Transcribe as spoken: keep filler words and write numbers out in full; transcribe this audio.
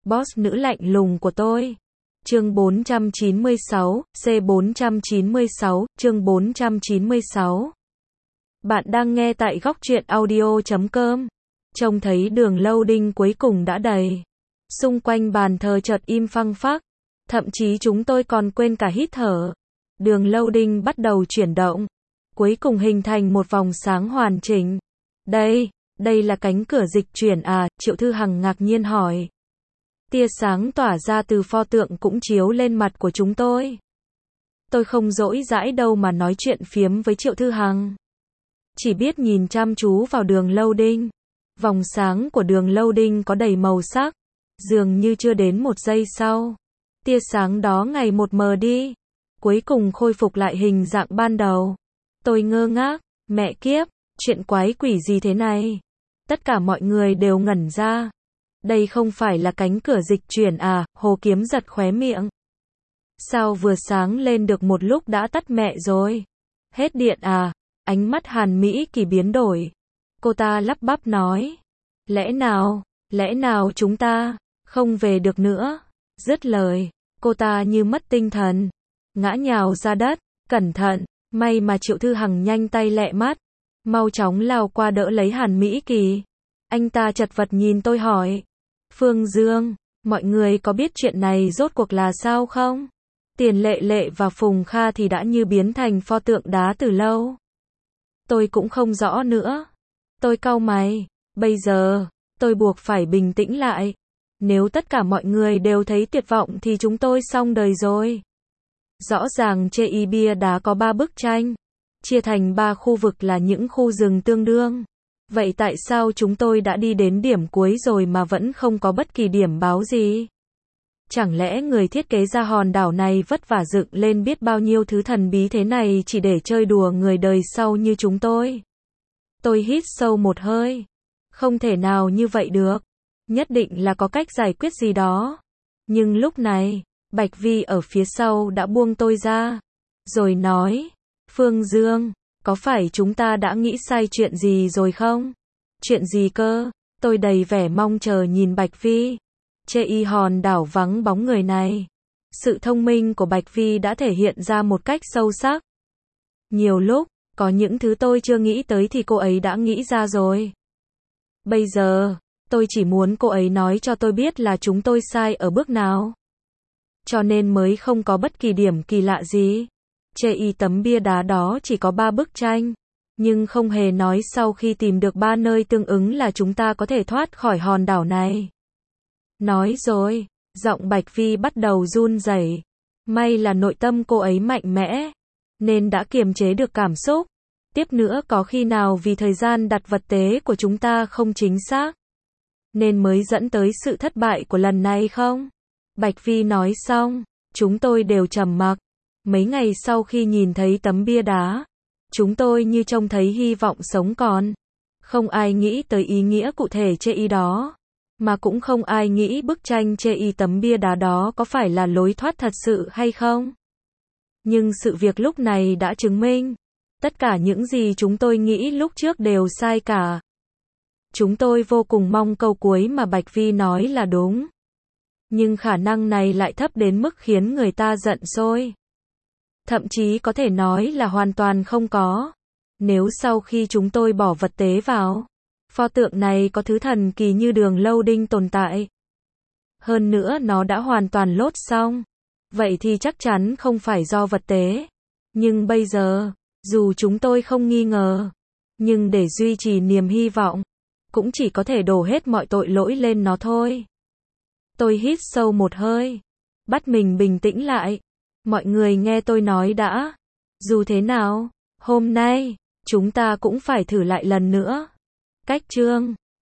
boss nữ lạnh lùng của tôi. Chương bốn trăm chín mươi sáu, C bốn trăm chín mươi sáu, chương bốn trăm chín mươi sáu. Bạn đang nghe tại góc truyện audio chấm com. Trông thấy đường loading cuối cùng đã đầy. Xung quanh bàn thờ chợt im phăng phắc. Thậm chí chúng tôi còn quên cả hít thở. Đường loading bắt đầu chuyển động. Cuối cùng hình thành một vòng sáng hoàn chỉnh. Đây, đây là cánh cửa dịch chuyển à? Triệu Thư Hằng ngạc nhiên hỏi. Tia sáng tỏa ra từ pho tượng cũng chiếu lên mặt của chúng tôi. Tôi không dỗi dãi đâu mà nói chuyện phiếm với Triệu Thư Hằng. Chỉ biết nhìn chăm chú vào đường loading. Vòng sáng của đường loading có đầy màu sắc. Dường như chưa đến một giây sau. Tia sáng đó ngày một mờ đi. Cuối cùng khôi phục lại hình dạng ban đầu. Tôi ngơ ngác. Mẹ kiếp, chuyện quái quỷ gì thế này? Tất cả mọi người đều ngẩn ra. Đây không phải là cánh cửa dịch chuyển à? Hồ Kiếm giật khóe miệng. Sao vừa sáng lên được một lúc đã tắt mẹ rồi? Hết điện à? Ánh mắt Hàn Mỹ Kỳ biến đổi. Cô ta lắp bắp nói. Lẽ nào, lẽ nào chúng ta không về được nữa? Dứt lời, cô ta như mất tinh thần. Ngã nhào ra đất, cẩn thận, may mà Triệu Thư Hằng nhanh tay lẹ mắt. Mau chóng lao qua đỡ lấy Hàn Mỹ Kỳ. Anh ta chật vật nhìn tôi hỏi. Phương Dương, mọi người có biết chuyện này rốt cuộc là sao không? Tiền Lệ Lệ và Phùng Kha thì đã như biến thành pho tượng đá từ lâu. Tôi cũng không rõ nữa. Tôi cau mày. Bây giờ, tôi buộc phải bình tĩnh lại. Nếu tất cả mọi người đều thấy tuyệt vọng thì chúng tôi xong đời rồi. Rõ ràng trên bia đá có ba bức tranh. Chia thành ba khu vực là những khu rừng tương đương. Vậy tại sao chúng tôi đã đi đến điểm cuối rồi mà vẫn không có bất kỳ điểm báo gì? Chẳng lẽ người thiết kế ra hòn đảo này vất vả dựng lên biết bao nhiêu thứ thần bí thế này chỉ để chơi đùa người đời sau như chúng tôi? Tôi hít sâu một hơi. Không thể nào như vậy được. Nhất định là có cách giải quyết gì đó. Nhưng lúc này, Bạch Vi ở phía sau đã buông tôi ra. Rồi nói, Phương Dương, có phải chúng ta đã nghĩ sai chuyện gì rồi không? Chuyện gì cơ? Tôi đầy vẻ mong chờ nhìn Bạch Vi. Chê y hòn đảo vắng bóng người này. Sự thông minh của Bạch Vi đã thể hiện ra một cách sâu sắc. Nhiều lúc, có những thứ tôi chưa nghĩ tới thì cô ấy đã nghĩ ra rồi. Bây giờ, tôi chỉ muốn cô ấy nói cho tôi biết là chúng tôi sai ở bước nào. Cho nên mới không có bất kỳ điểm kỳ lạ gì. Chê y tấm bia đá đó chỉ có ba bức tranh. Nhưng không hề nói sau khi tìm được ba nơi tương ứng là chúng ta có thể thoát khỏi hòn đảo này. Nói rồi, giọng Bạch Vi bắt đầu run rẩy. May là nội tâm cô ấy mạnh mẽ, nên đã kiềm chế được cảm xúc. Tiếp nữa có khi nào vì thời gian đặt vật tế của chúng ta không chính xác, nên mới dẫn tới sự thất bại của lần này không? Bạch Vi nói xong, chúng tôi đều trầm mặc. Mấy ngày sau khi nhìn thấy tấm bia đá, chúng tôi như trông thấy hy vọng sống còn. Không ai nghĩ tới ý nghĩa cụ thể chê y đó. Mà cũng không ai nghĩ bức tranh chê y tấm bia đá đó có phải là lối thoát thật sự hay không. Nhưng sự việc lúc này đã chứng minh. Tất cả những gì chúng tôi nghĩ lúc trước đều sai cả. Chúng tôi vô cùng mong câu cuối mà Bạch Vi nói là đúng. Nhưng khả năng này lại thấp đến mức khiến người ta giận sôi. Thậm chí có thể nói là hoàn toàn không có. Nếu sau khi chúng tôi bỏ vật tế vào, pho tượng này có thứ thần kỳ như đường loading tồn tại. Hơn nữa nó đã hoàn toàn lốt xong. Vậy thì chắc chắn không phải do vật tế. Nhưng bây giờ, dù chúng tôi không nghi ngờ, nhưng để duy trì niềm hy vọng, cũng chỉ có thể đổ hết mọi tội lỗi lên nó thôi. Tôi hít sâu một hơi, bắt mình bình tĩnh lại. Mọi người nghe tôi nói đã. Dù thế nào, hôm nay, chúng ta cũng phải thử lại lần nữa. Cách chương